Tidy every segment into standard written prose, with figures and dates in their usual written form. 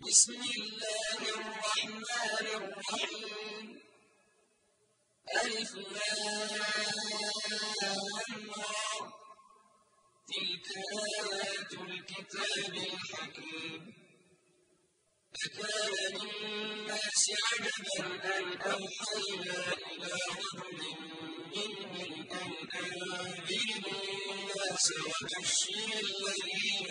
بسم الله الرحمن الرحيم ألف لام را تلك آيات الكتاب الحكيم أكان للناس عجبا أن أوحينا إلى رجل منهم أن أنذر الناس وبشر الذين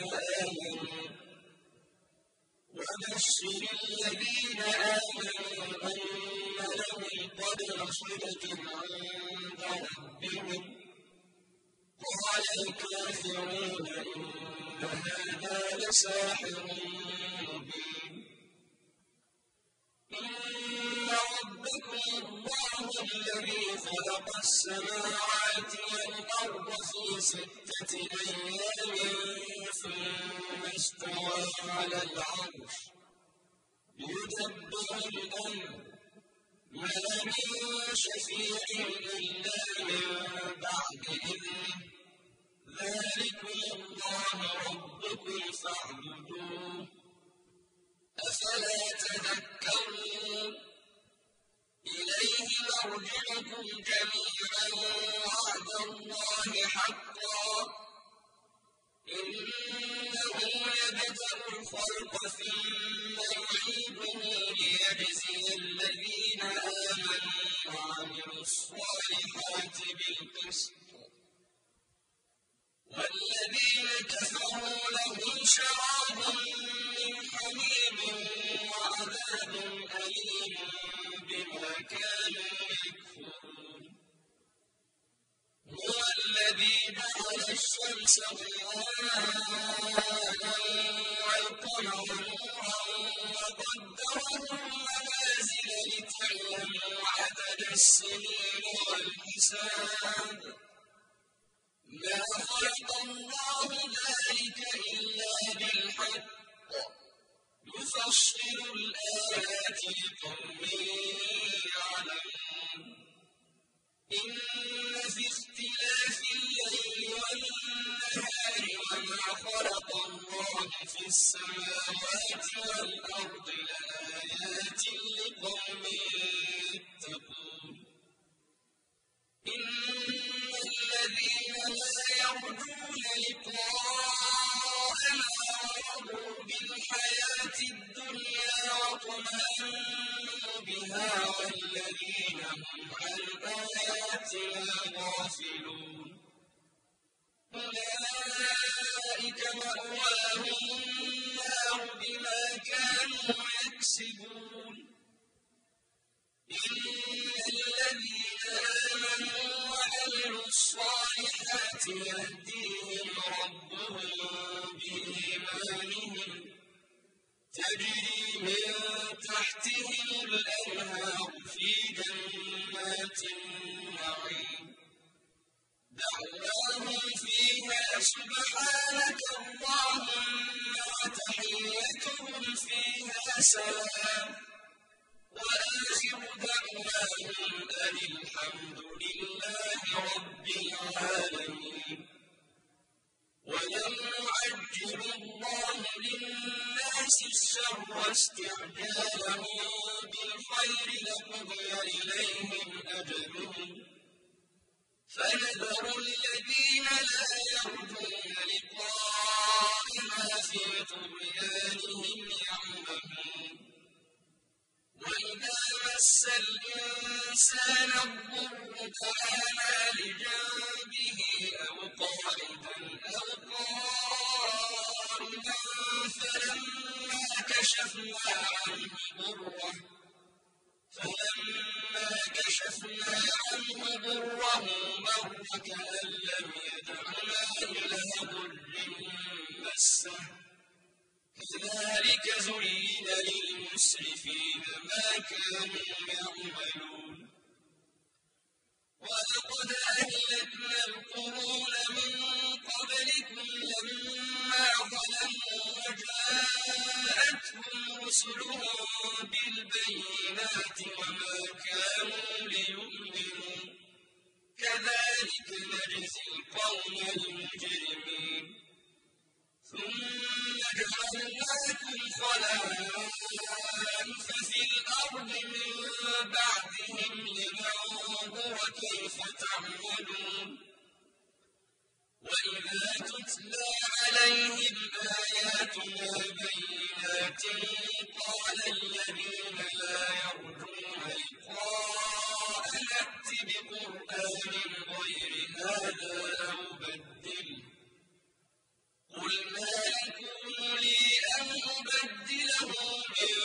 آمنوا أن لهم قدم صدق عند ربهم قال الكافرون إن هذا لساحر مبين إن ربكم الله الذي خلق السماوات والأرض في 6 أيام ثم استوى على العرش يدبر الأمر ما من شفيع إلا من بعد إذنه ذلكم الله ربكم فاعبدوه أفلا تذكرون إليه مرجعكم جميعا وعد الله حقا إنه يبدأ الخلق ثم يعيده ليجزي الذين آمنوا وعملوا الصالحات بالقسط والذين كفروا لهم شراب من حميم وعذاب أليم بما كانوا يكفرون هو الذي جعل الشمس ضياء والقمر نورا وقدره منازل لتعلموا عدد السنين والحساب ما خلق الله ذلك إلا بالحق يفصل الآيات لقوم يعلمون إن في اختلاف الليل والنهار وما خلق الله في السماوات والأرض لآيات لقوم يتقون إن الذين لا يرجون لقاءنا ورضوا بالحياة الدنيا واطمأنوا بها والذين هم عن آياتنا غافلون أولئك مأواهم النار بما كانوا يكسبون إن الذين آمنوا وعملوا الصالحات يهديهم ربهم بإيمانهم تجري من تحتهم الأنهار في جنات النعيم دعواهم فيها سبحانك اللهم وتحيتهم فيها سلام وآخر دعواهم أن الحمد لله رب العالمين ولم يعجل الله للناس الشر استعجالهم بالخير لقضي إليهم أجلهم فنذر الذين لا يرجون لقاءنا في طغيانهم يعمهون وإذا مس الإنسان الضر دعانا لجنبه أو قاعدا أو قائما فلما كشفنا عنه ضره مر كأن لم يدعنا إلى ضر مسه كذلك زين للمسرفين ما كانوا يعملون ولقد أهلكنا القرون من قبلكم لما ظلموا وجاءتهم رسلهم بالبينات وما كانوا ليؤمنوا كذلك نجزي القوم المجرمين ثم جعلناكم خلائف في الأرض من بعدهم لننظر كيف تعملون وإذا تتلى عليهم آياتنا بينات قال الذين لا يرجون لقاءنا ائت بقرآن غير هذا أو بدله قل ما يكون لي أن أبدله من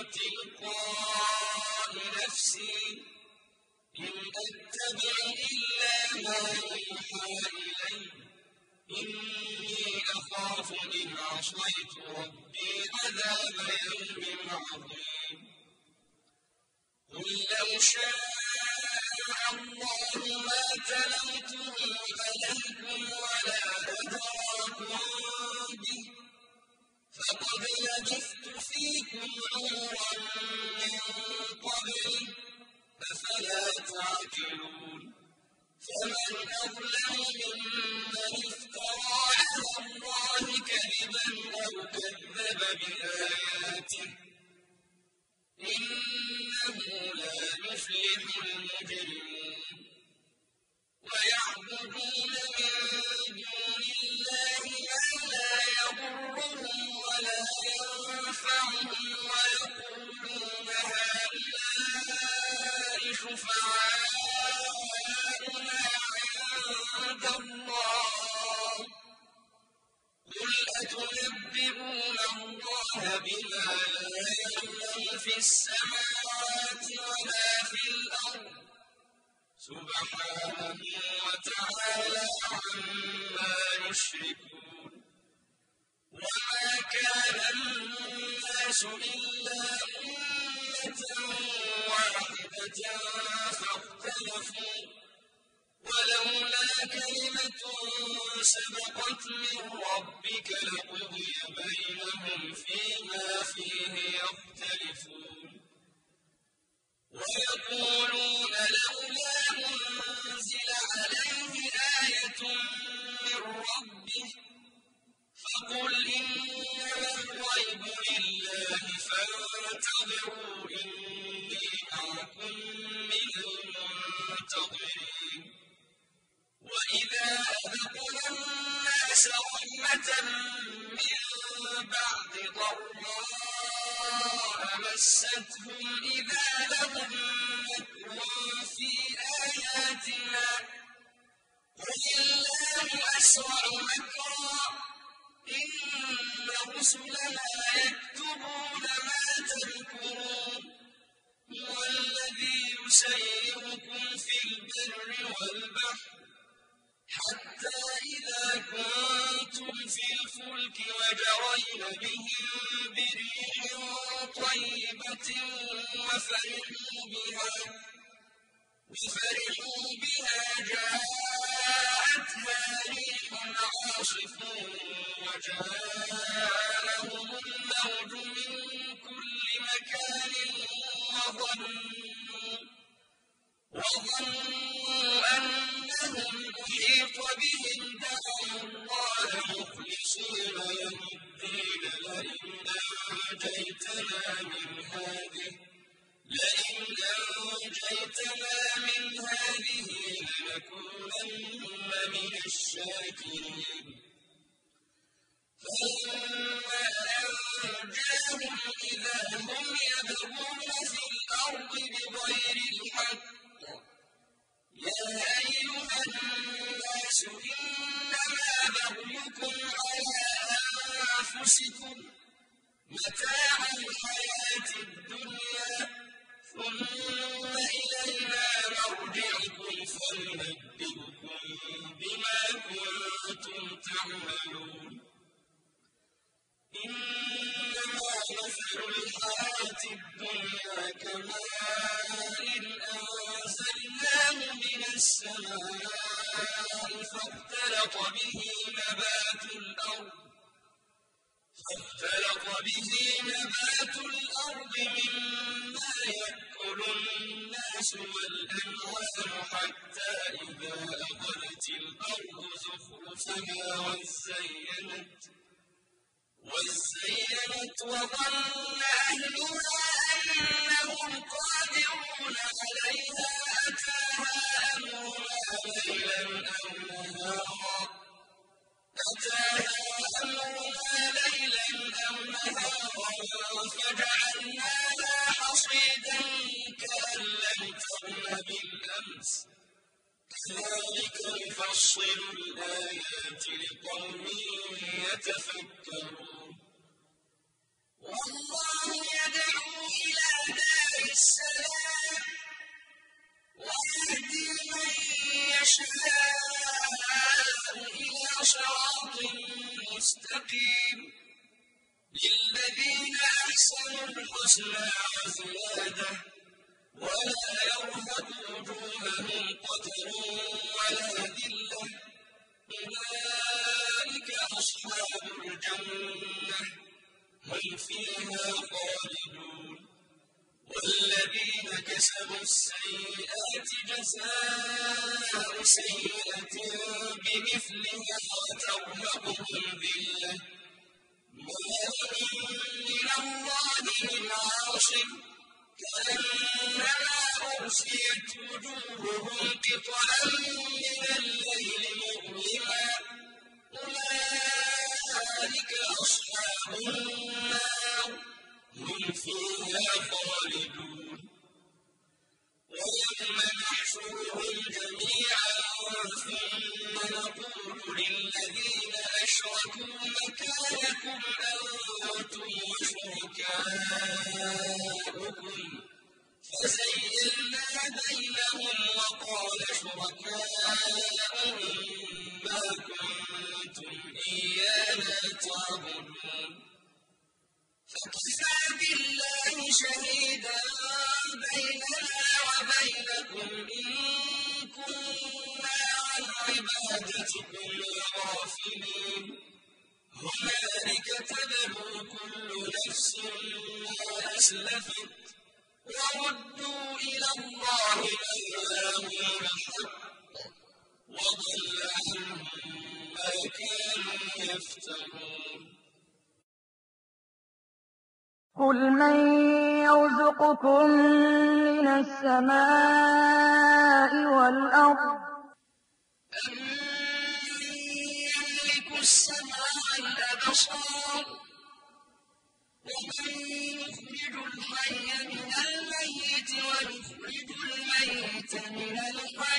تلقاء نفسي إن أتبع إلا ما يوحى إلي إني أخاف إن عصيت ربي عذاب يوم عظيم قل لو شاء الله ما تلوته عليكم ولا أدراكم به فقد لبثت فيكم عمرا من قبله أفلا تعقلون فمن أظلم ممن افترى على الله كذبا أو كذب بآياته إنه لا يفلح المجرمون ويعبدون من دون الله ما لا يضرهم ولا ينفعهم ويقولون هؤلاء شفعاؤنا عند الله قل أتنبئون الله بما لا يعلم في السماوات ولا في الأرض سبحانه وتعالى عما يشركون وما كان الناس إلا أمة واحدة فاختلفوا ولولا كلمة سبقت من ربك لقضي بينهم فيما فيه يختلفون ويقولون لولا أنزل عليه آية من ربه فقل إنما الغيب لله فانتظروا إني معكم من المنتظرين وإذا أذقنا الناس رحمة من بعد ضراء مستهم إذا لهم مكر في آياتنا قل الله أسرع مكرا إن رسلنا يكتبون ما تمكرون هو الذي يسيركم في البر والبحر حتى إذا كنتم في الفلك وجرين بهم بريح طيبة وفرحوا بها جاءتها ريح عاصف وجاءهم الموج من كل مكان وظنوا أنهم أحيط بهم دعوا الله مخلصين له الدين لئن أنجيتنا من هذه لنكونن من الشاكرين فلما أنجاهم إذا هم يبغون في الأرض بغير الحق يا أيها الناس إنما بغيكم على أنفسكم متاع الحياة الدنيا ثم إلينا مرجعكم فننبئكم بما كنتم تعملون إنما مثل الحياة الدنيا كماء أنزلناه من السماء فاختلط به نبات الأرض مما يأكل الناس والأنعام حتى إذا أخذت الأرض زخرفها وزينت وظنوا أنها أحيط بها جعلنا لها رواسي من فوقها وسقرا وأنبتنا فيها من كل زوج كريم إن في ذلك لآيات لكل صبار شكور وَازَّيَّنَتْ وَظَنَّ أَهْلُهَا أَنَّهُمْ قَادِرُونَ عَلَيْهَا أَتَاهَا أَمْرُنَا لَيْلًا أَوْ نَهَارًا فَجَعَلْنَاهَا حَصِيدًا كَأَن لَّمْ تَغْنَ بِالْأَمْسِ ۚ كَذَٰلِكَ نُفَصِّلُ الْآيَاتِ لِقَوْمٍ يَتَفَكَّرُونَ وَاللَّهُ يَدْعُو إِلَىٰ دَارِ السَّلَامِ وَيَهْدِي مَن يَشَاءُ إِلَىٰ صِرَاطٍ مُّسْتَقِيمٍ لِّلَّذِينَ أَحْسَنُوا الْحُسْنَىٰ وَزِيَادَةٌ وَلَا يَرْهَقُ وُجُوهَهُمْ قَتَرٌ وَلَا ذِلَّةٌ ۚ أُولَٰئِكَ أَصْحَابُ الْجَنَّةِ ۖ هُمْ فِيهَا خَالِدُونَ وَالَّذِينَ كَسَبُوا السَّيِّئَاتِ جَزَاءُ سَيِّئَةٍ بِمِثْلِهَا وَتَرْهَقُهُمْ ذِلَّةٌ ۖ مَّا لَهُم مِّنَ اللَّهِ مِنْ عَاصِمٍ ۖ كَأَنَّمَا أُغْشِيَتْ وُجُوهُهُمْ قِطَعًا مِّنَ اللَّيْلِ مُظْلِمًا ۚ أُولَٰئِكَ أَصْحَابُ النَّارِ ۖ هُمْ فِيهَا خَالِدُونَ وَيَوْمَ نَحْشُرُهُمْ جَمِيعًا ثُمَّ نَقُولُ لِلَّذِينَ أَشْرَكُوا مَكَانَكُمْ أَنتُمْ وَشُرَكَاؤُكُمْ ۚ فَزَيَّلْنَا بَيْنَهُمْ وَقَالَ شُرَكَاؤُهُم مَّا كُنتُمْ إِيَّانَا تَعْبُدُونَ فَكَفَىٰ بِاللَّهِ شَهِيدًا بَيْنَنَا وَبَيْنَكُمْ إِن كُنَّا عَنْ عِبَادَتِكُمْ لَغَافِلِينَ هُنَالِكَ تَبْلُو كُلُّ نَفْسٍ مَّا أَسْلَفَتْ وَرُدُّوا إِلَى اللَّهِ مَوْلَاهُمُ الْحَقِّ وَضَلَّ عَنْهُم مَّا كَانُوا يَفْتَرُونَ قُلْ مَن يَرْزُقُكُم مِّنَ السَّمَاءِ وَالْأَرْضِ أَمَّن يَمْلِكُ السَّمْعَ وَالْأَبْصَارَ وَمَن يُخْرِجُ الْحَيَّ مِنَ الْمَيِّتِ وَيُخْرِجُ الْمَيِّتَ مِنَ الْحَيِّ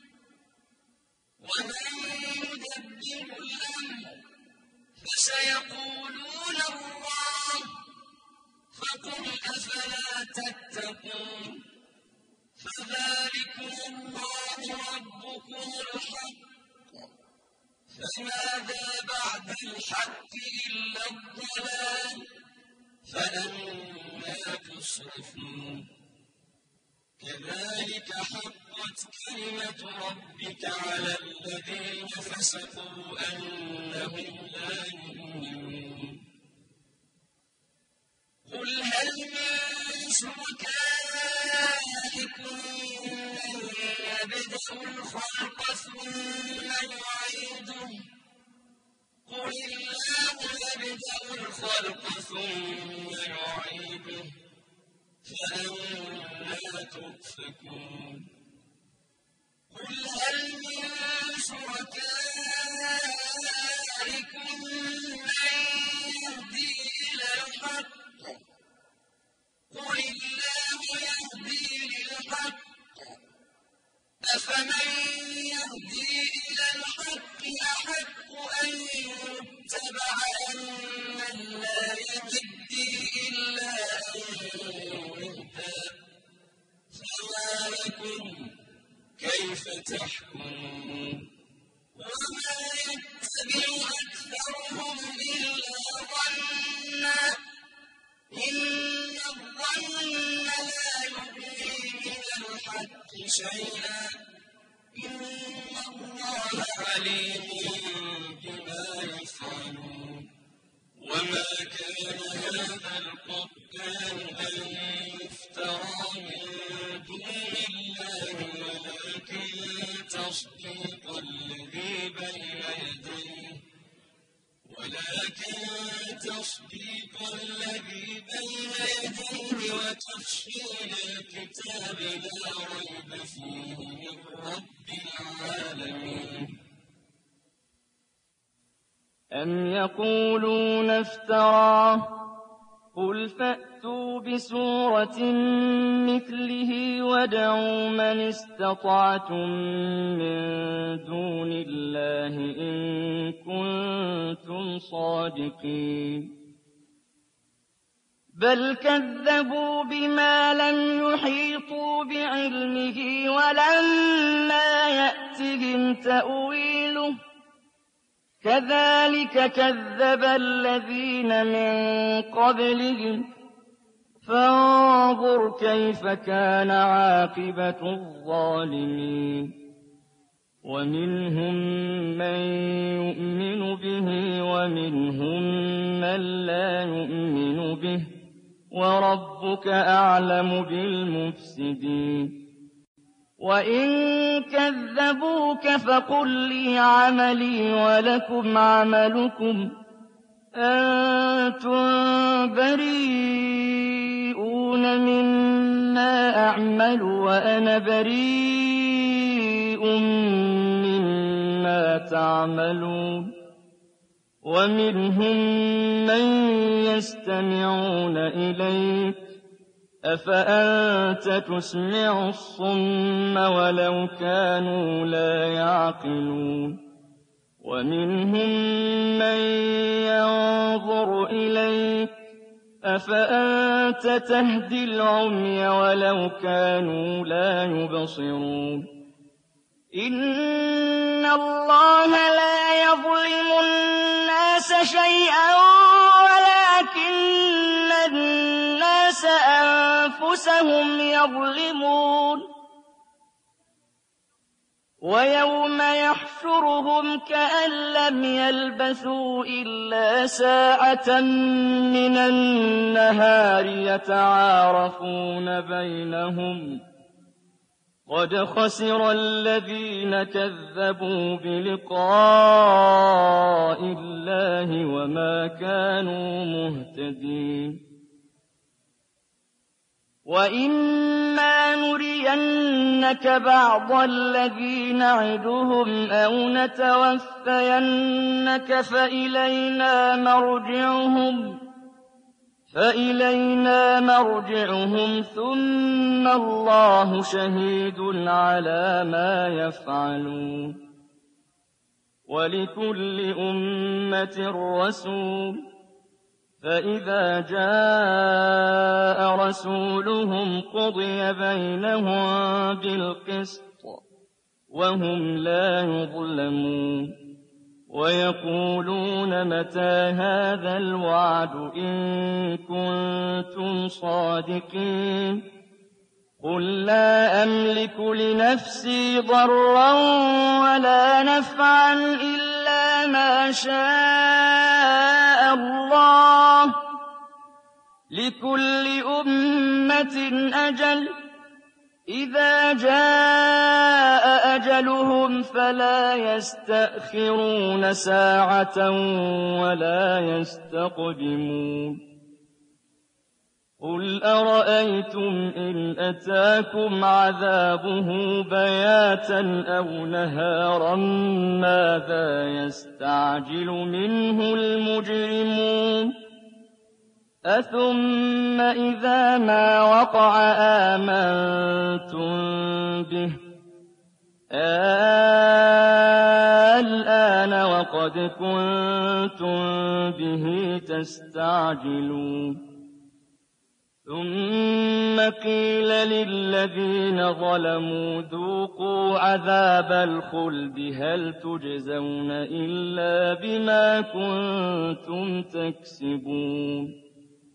وَمَن يُدَبِّرُ الْأَمْرَ فَسَيَقُولُونَ اللَّهُ ۚ فَقُلْ أَفَلَا تَتَّقُونَ فَذَٰلِكُمُ اللَّهُ رَبُّكُمُ الْحَقُّ ۖ فَمَاذَا بَعْدَ الْحَقِّ إِلَّا الضَّلَالُ ۖ فَأَنَّىٰ تُصْرَفُونَ كَذَٰلِكَ حَقَّتْ كَلِمَةُ رَبِّكَ عَلَى الَّذِينَ فَسَقُوا أَنَّهُمْ لَا يُؤْمِنُونَ قُلْ هَلْ مِن شُرَكَائِكُم مَّن يَبْدَأُ الْخَلْقَ ثُمَّ يُعِيدُهُ ۚ قُلِ اللَّهُ يَبْدَأُ الْخَلْقَ ثُمَّ يُعِيدُهُ ۖ فَأَنَّىٰ تُؤْفَكُونَ قُلْ هَلْ مِن شُرَكَائِكُم مَّن يَهْدِي إِلَى الْحَقِّ ۚ قُلِ اللَّهُ يَهْدِي لِلْحَقِّ ۗ أَفَمَن يَهْدِي إِلَى الْحَقِّ أَحَقُّ أَن يُتَّبَعَ أَمَّن لَّا يَهِدِّي إِلَّا أَن يُهْدَىٰ ۖ فَمَا لَكُمْ كَيْفَ تَحْكُمُونَ وَمَا يَتَّبِعُ أَكْثَرُهُمْ إِلَّا ظَنًّا ۚ إِنَّ الظَّنَّ لَا يُغْنِي مِنَ الْحَقِّ شَيْئًا ۚ إِنَّ اللَّهَ عَلِيمٌ بِمَا يَفْعَلُونَ وَمَا كَانَ هَٰذَا الْقُرْآنُ أَن يُفْتَرَىٰ مِن دُونِ اللَّهِ وَلَٰكِن تَصْدِيقَ الَّذِي بَيْنَ يَدَيْهِ ولكن تصديق الذي بين يديه وتفصيل الكتاب لا ريب فيه من رب العالمين. أم يقولون افتراه قل فأتوا بسورة مثله وادعوا من استطعتم من دون الله إن كنتم صادقين بل كذبوا بما لم يحيطوا بعلمه ولما يأتهم تأويله كذلك كذب الذين من قبلهم فانظر كيف كان عاقبة الظالمين ومنهم من يؤمن به ومنهم من لا يؤمن به وربك أعلم بالمفسدين وإن كذبوك فقل لي عملي ولكم عملكم أنتم بريئون مما أعمل وأنا بريء مما تعملون ومنهم من يستمعون إليك أفأنت تسمع الصم ولو كانوا لا يعقلون ومنهم من ينظر إليك أفأنت تهدي العمي ولو كانوا لا يبصرون إن الله لا يظلم الناس شيئا ولكن الناس أنفسهم يظلمون ويوم يحشرهم كأن لم يلبثوا إلا ساعة من النهار يتعارفون بينهم قد خسر الذين كذبوا بلقاء الله وما كانوا مهتدين وإما نرينك بعض الذي نعدهم أو نتوفينك فإلينا مرجعهم ثم الله شهيد على ما يفعلون ولكل أمة رسول فإذا جاء رسولهم قضي بينهم بالقسط وهم لا يظلمون ويقولون متى هذا الوعد إن كنتم صادقين قل لا أملك لنفسي ضرا ولا نفعا إلا ما شاء الله لكل أمة أجل إذا جاء أجلهم فلا يستأخرون ساعة ولا يستقدمون قل أرأيتم إن أتاكم عذابه بياتا أو نهارا ماذا يستعجل منه المجرمون أثم إذا ما وقع آمنتم به الآن وقد كنتم به تستعجلون ثم قيل للذين ظلموا ذوقوا عذاب الخلد هل تجزون إلا بما كنتم تكسبون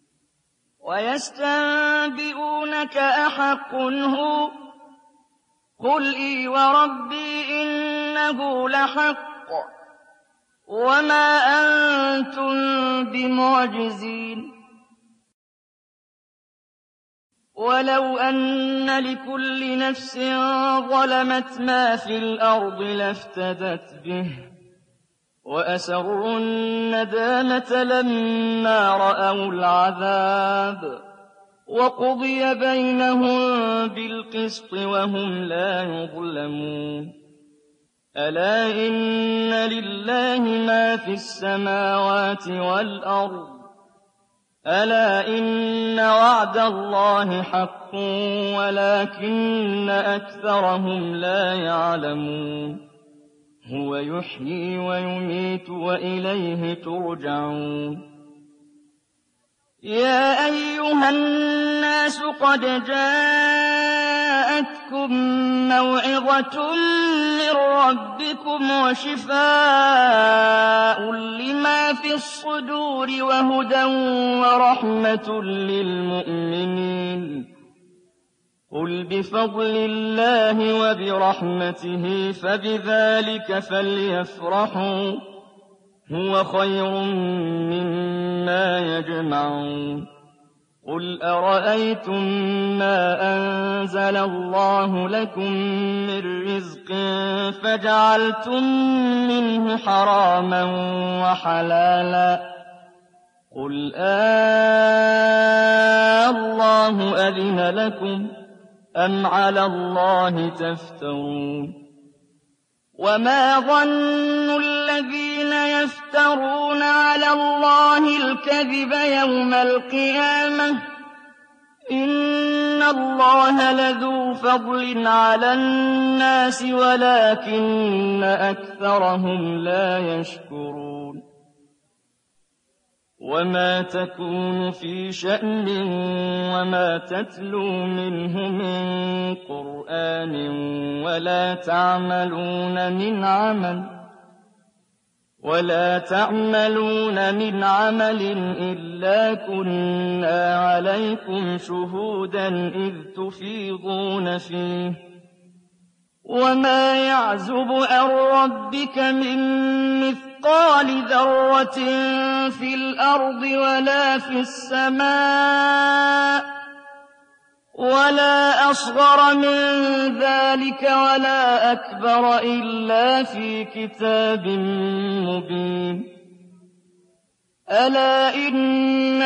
ويستنبئونك أحق هو قل إي وربي إنه لحق وما أنتم بمعجزين ولو أن لكل نفس ظلمت ما في الأرض لافتدت به وَأَسَرُّوا النَّدَامَةَ لَمَّا رَأَوُا الْعَذَابَ وَقُضِيَ بَيْنَهُم بِالْقِسْطِ وَهُمْ لَا يُظْلَمُونَ أَلَا إِنَّ لِلَّهِ مَا فِي السَّمَاوَاتِ وَالْأَرْضِ أَلَا إِنَّ وَعْدَ اللَّهِ حَقٌّ وَلَٰكِنَّ أَكْثَرَهُمْ لَا يَعْلَمُونَ هُوَ يُحْيِي وَيُمِيتُ وَإِلَيْهِ تُرْجَعُونَ يَا أَيُّهَا النَّاسُ قَدْ جَاءَتْكُم مَّوْعِظَةٌ مِّن رَّبِّكُمْ وَشِفَاءٌ لِّمَا فِي الصُّدُورِ وَهُدًى وَرَحْمَةٌ لِّلْمُؤْمِنِينَ قُلْ بِفَضْلِ اللَّهِ وَبِرَحْمَتِهِ فَبِذَٰلِكَ فَلْيَفْرَحُوا هُوَ خَيْرٌ مِّمَّا يَجْمَعُونَ قُلْ أَرَأَيْتُم مَّا أَنزَلَ اللَّهُ لَكُم مِّن رِّزْقٍ فَجَعَلْتُم مِّنْهُ حَرَامًا وَحَلَالًا قُلْ اللَّهُ أَذِنَ لَكُمْ أَمْ عَلَى اللَّهِ تَفْتَرُونَ وَمَا ظَنُّ الَّذِينَ يَفْتَرُونَ عَلَى اللَّهِ الْكَذِبَ يَوْمَ الْقِيَامَةِ ۗ إِنَّ اللَّهَ لَذُو فَضْلٍ عَلَى النَّاسِ وَلَٰكِنَّ أَكْثَرَهُمْ لَا يَشْكُرُونَ وَمَا تَكُونُ فِي شَأْنٍ وَمَا تَتْلُو مِنْهُ مِن قُرْآنٍ وَلَا تَعْمَلُونَ مِنْ عَمَلٍ إِلَّا كُنَّا عَلَيْكُمْ شُهُودًا إِذْ تُفِيضُونَ فِيهِ ۚ وَمَا يَعْزُبُ عَن رَّبِّكَ مِن مِّثْقَالِ ذَرَّةٍ فِي الْأَرْضِ وَلَا في السَّمَاءِ وَلَا أَصْغَرَ مِن ذَٰلِكَ وَلَا أَكْبَرَ إِلَّا فِي كِتَابٍ مُّبِينٍ أَلَا إِنَّ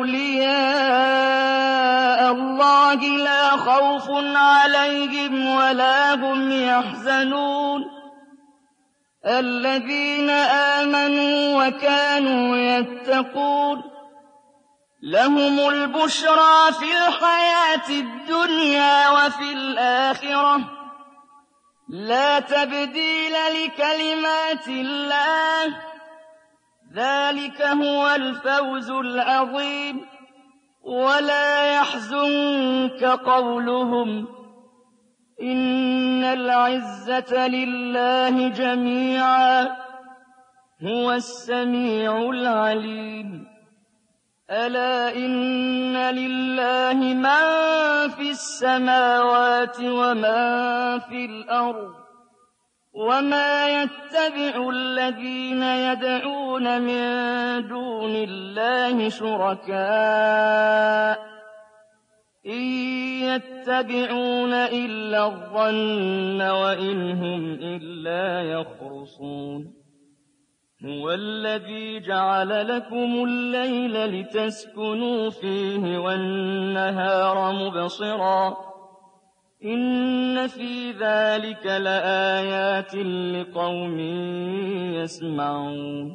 أَوْلِيَاءَ اللَّهِ لَا خَوْفٌ عَلَيْهِمْ وَلَا هُمْ يَحْزَنُونَ الَّذِينَ آمَنُوا وَكَانُوا يَتَّقُونَ لَهُمُ الْبُشْرَىٰ فِي الْحَيَاةِ الدُّنْيَا وَفِي الْآخِرَةِ ۖ لَا تَبْدِيلَ لِكَلِمَاتِ اللَّهِ ۚ ذَٰلِكَ هُوَ الْفَوْزُ الْعَظِيمُ وَلَا يَحْزُنكَ قَوْلُهُمْ ۘ إِنَّ الْعِزَّةَ لِلَّهِ جَمِيعًا ۚ هُوَ السَّمِيعُ الْعَلِيمُ أَلَا إِنَّ لِلَّهِ مَن فِي السَّمَاوَاتِ وَمَن فِي الْأَرْضِ ۗ وَمَا يَتَّبِعُ الَّذِينَ يَدْعُونَ مِن دُونِ اللَّهِ شُرَكَاءَ إِن يَتَّبِعُونَ إِلَّا الظَّنَّ وَإِنْ هُمْ إِلَّا يَخْرُصُونَ هُوَ الَّذِي جَعَلَ لَكُمُ اللَّيْلَ لِتَسْكُنُوا فِيهِ وَالنَّهَارَ مُبْصِرًا ۚ إِنَّ فِي ذَٰلِكَ لَآيَاتٍ لِّقَوْمٍ يَسْمَعُونَ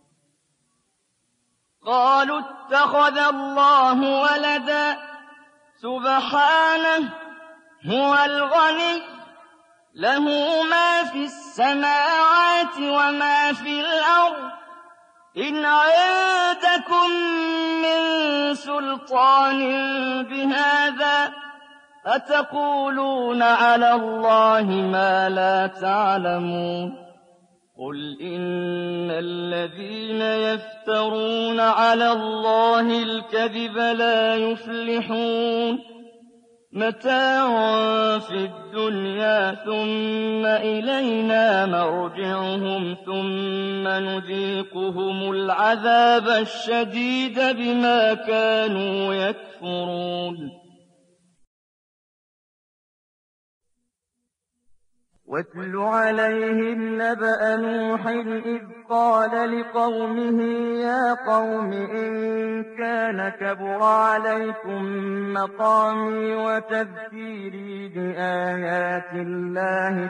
قَالُوا اتَّخَذَ اللَّهُ وَلَدًا ۗ سُبْحَانَهُ ۖ هُوَ الْغَنِيُّ لَهُ مَا فِي السَّمَاوَاتِ وَمَا فِي الْأَرْضِ ۚ إِنْ عِندَكُم مِّن سُلْطَانٍ بِهَٰذَا ۚ أَتَقُولُونَ عَلَى اللَّهِ مَا لَا تَعْلَمُونَ قُلْ إِنَّ الَّذِينَ يَفْتَرُونَ عَلَى اللَّهِ الْكَذِبَ لَا يُفْلِحُونَ مَتَاعٌ فِي الدُّنْيَا ثُمَّ إِلَيْنَا مَرْجِعُهُمْ ثُمَّ نُذِيقُهُمُ الْعَذَابَ الشَّدِيدَ بِمَا كَانُوا يَكْفُرُونَ واتل عليهم نبأ نوح إذ قال لقومه يا قوم إن كان كبر عليكم مقامي وتذكيري بآيات الله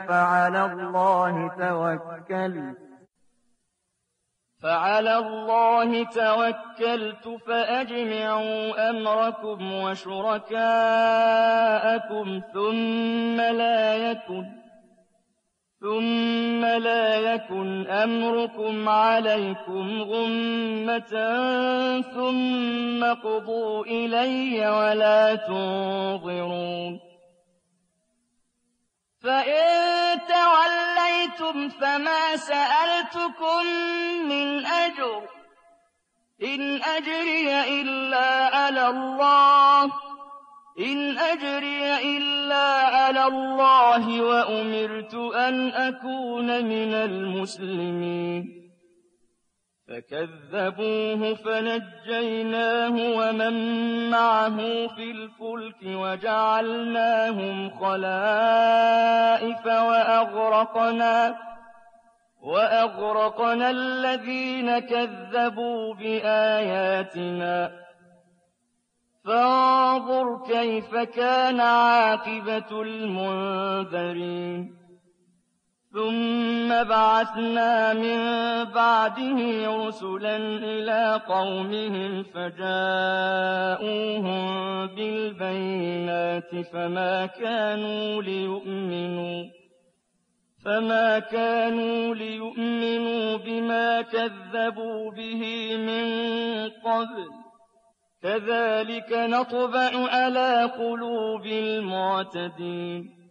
فعلى الله توكلت فأجمعوا أمركم وشركاءكم ثم لا يكن أمركم عليكم غمة ثم قضوا إلي ولا تنظرون فإن توليتم فما سألتكم من أجر إن أجري إلا على الله وأمرت أن أكون من المسلمين فكذبوه فنجيناه ومن معه في الفلك وجعلناهم خلائف وأغرقنا الذين كذبوا بآياتنا فانظر كيف كان عاقبة المنذرين ثم بعثنا من بعده رسلا إلى قومهم فجاءوهم بالبينات فما كانوا ليؤمنوا بما كذبوا به من قبل كذلك نطبع على قلوب المعتدين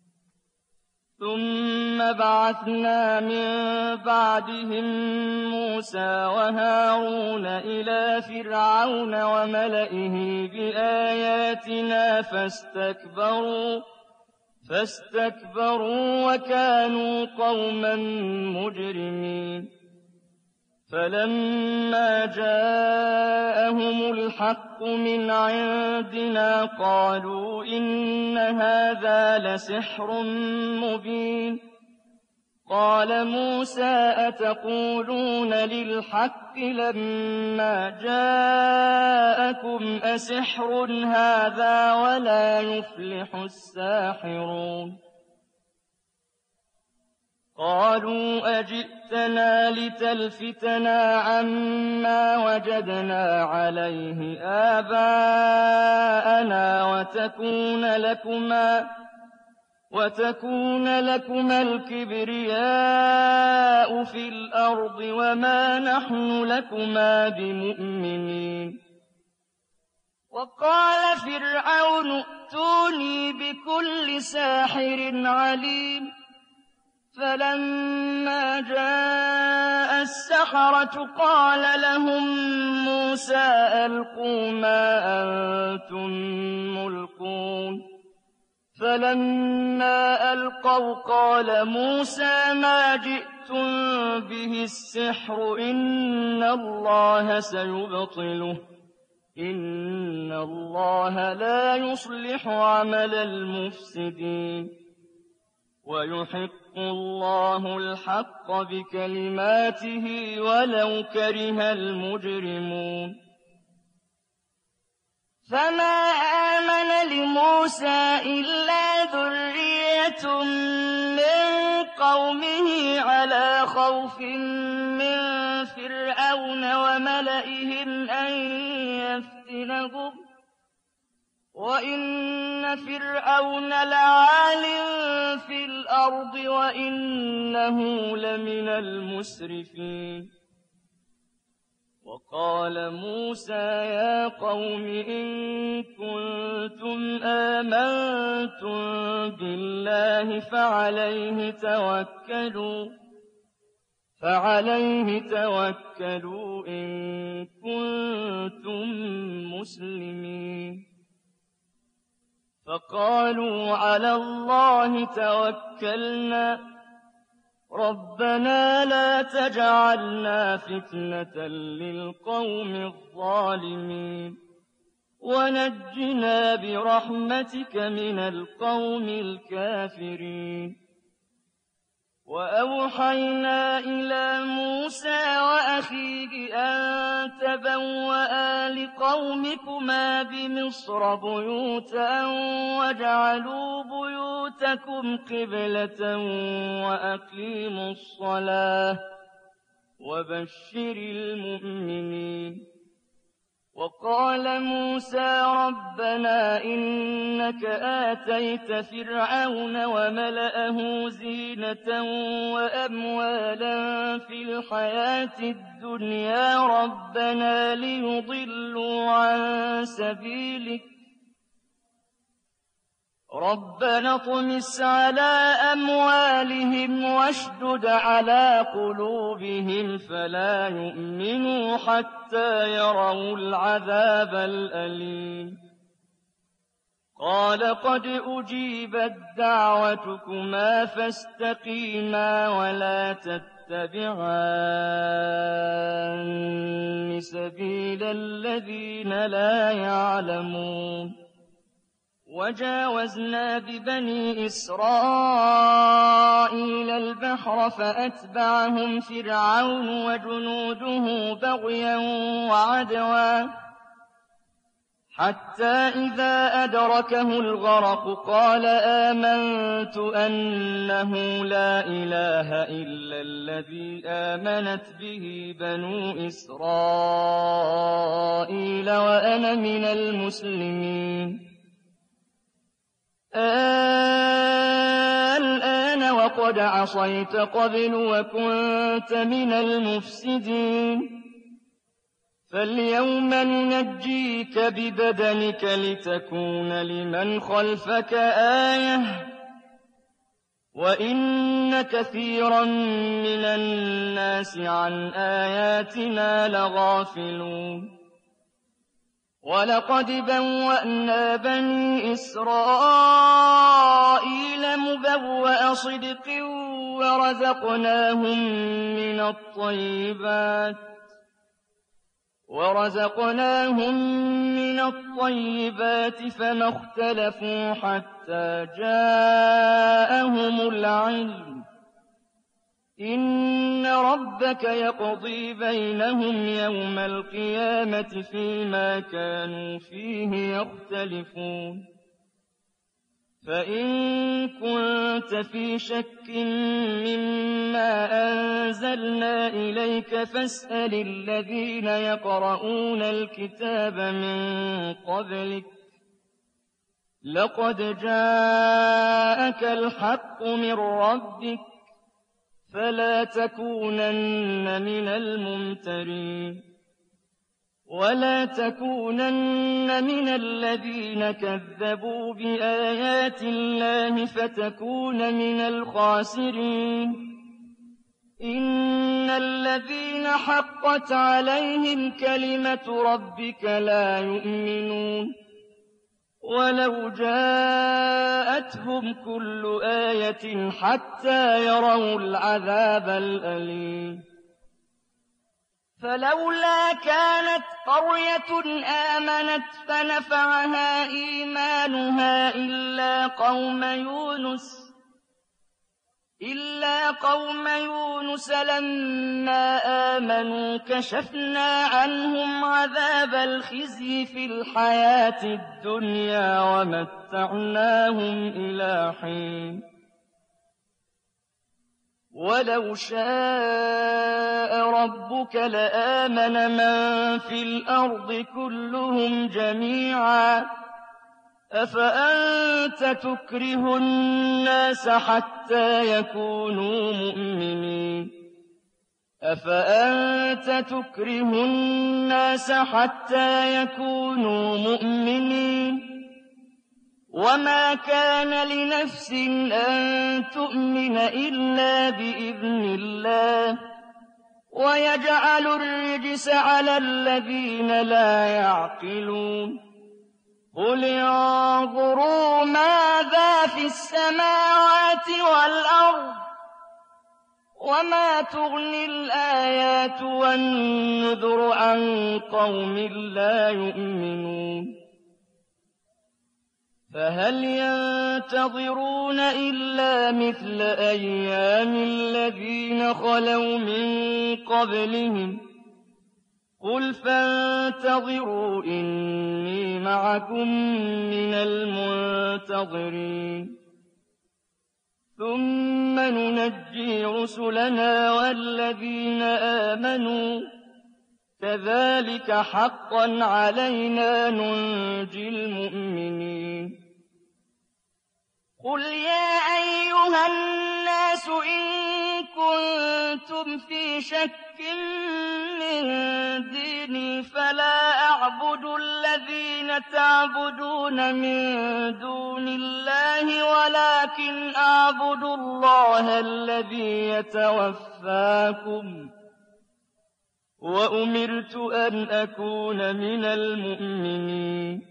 ثم بعثنا من بعدهم موسى وهارون إلى فرعون وملئه بآياتنا فاستكبروا وكانوا قوما مجرمين فلما جاءهم الحق من عندنا قالوا إن هذا لسحر مبين قال موسى أتقولون للحق لما جاءكم أسحر هذا ولا يفلح الساحرون قالوا أجئتنا لتلفتنا عما وجدنا عليه آباءنا وتكون لكما الكبرياء في الأرض وما نحن لكما بمؤمنين وقال فرعون ائتوني بكل ساحر عليم فلما جاء السحرة قال لهم موسى ألقوا ما أنتم ملقون فلما ألقوا قال موسى ما جئتم به السحر إن الله سيبطله إن الله لا يصلح عمل المفسدين ويحق الله الحق بكلماته ولو كره المجرمون فما آمن لموسى إلا ذرية من قومه على خوف من فرعون وملئهم أن يفتنهم وإن فرعون لعال في الأرض وإنه لمن المسرفين وقال موسى يا قوم إن كنتم آمنتم بالله فعليه توكلوا إن كنتم مسلمين فقالوا على الله توكلنا ربنا لا تجعلنا فتنة للقوم الظالمين ونجنا برحمتك من القوم الكافرين وأوحينا إلى موسى وأخيه أن تبوأ لقومكما بمصر بيوتا واجعلوا بيوتكم قبلة وأقيموا الصلاة وبشر المؤمنين. وقال موسى ربنا إنك آتيت فرعون وملأه زينة وأموالا في الحياة الدنيا ربنا ليضلوا عن سبيلك ربنا اطمس على أموالهم واشدد على قلوبهم فلا يؤمنوا حتى يروا العذاب الأليم. قال قد أجيبت دعوتكما فاستقيما ولا تتبعان سبيل الذين لا يعلمون. وجاوزنا ببني إسرائيل البحر فأتبعهم فرعون وجنوده بغيا وعدوا حتى إذا أدركه الغرق قال آمنت أنه لا إله إلا الذي آمنت به بنو إسرائيل وأنا من المسلمين. الآن وقد عصيت قبل وكنت من المفسدين فاليوم ننجيك ببدنك لتكون لمن خلفك آية وإن كثيرا من الناس عن آياتنا لغافلون. ولقد بوأنا بني إسرائيل مبوأ صدق ورزقناهم من الطيبات فما اختلفوا حتى جاءهم العلم. إن ربك يقضي بينهم يوم القيامة فيما كانوا فيه يختلفون. فإن كنت في شك مما أنزلنا إليك فاسأل الذين يقرؤون الكتاب من قبلك لقد جاءك الحق من ربك فلا تكونن من الممترين. ولا تكونن من الذين كذبوا بآيات الله فتكون من الخاسرين. إن الذين حقت عليهم كلمة ربك لا يؤمنون ولو جاءتهم كل آية حتى يروا العذاب الأليم. فلولا كانت قرية آمنت فنفعها إيمانها إلا قوم يونس لما آمنوا كشفنا عنهم عذاب الخزي في الحياة الدنيا ومتعناهم إلى حين. ولو شاء ربك لآمن من في الأرض كلهم جميعا أفأنت تكره الناس حتى يكونوا مؤمنين وما كان لنفس أن تؤمن إلا بإذن الله ويجعل الرجس على الذين لا يعقلون. قل انظروا ماذا في السماوات والأرض وما تغني الآيات والنذر عن قوم لا يؤمنون. فهل ينتظرون إلا مثل أيام الذين خلوا من قبلهم قل فانتظروا إني معكم من المنتظرين ثم ننجي رسلنا والذين آمنوا كذلك حقا علينا ننجي المؤمنين قل يا أيها الناس إن كنتم في شك من ديني فلا أعبد الذين تعبدون من دون الله ولكن أعبد الله الذي يتوفاكم وأمرت أن أكون من المؤمنين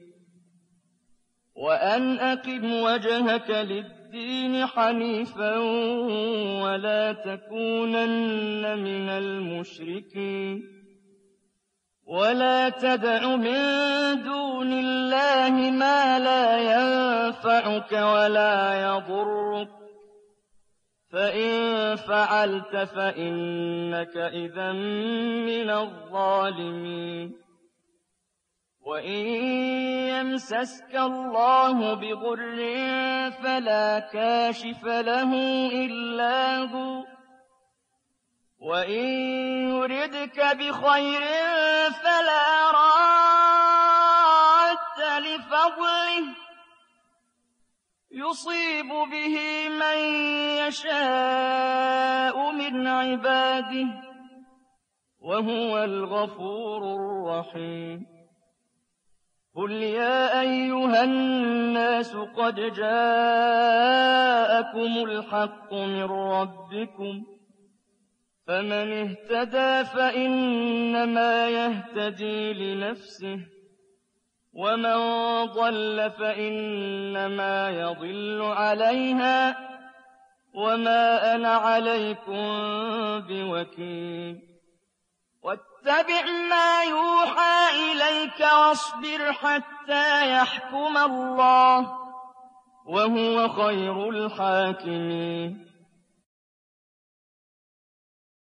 وأن أقم وجهك للدين حنيفا ولا تكونن من المشركين ولا تدع من دون الله ما لا ينفعك ولا يضرك فإن فعلت فإنك إذا من الظالمين وإن يمسسك الله بضر فلا كاشف له إلا هو وإن يردك بخير فلا راد لفضله يصيب به من يشاء من عباده وهو الغفور الرحيم قل يا أيها الناس قد جاءكم الحق من ربكم فمن اهتدى فإنما يهتدي لنفسه ومن ضل فإنما يضل عليها وما أنا عليكم بوكيل واتبع ما يوحى إليك واصبر حتى يحكم الله وهو خير الحاكمين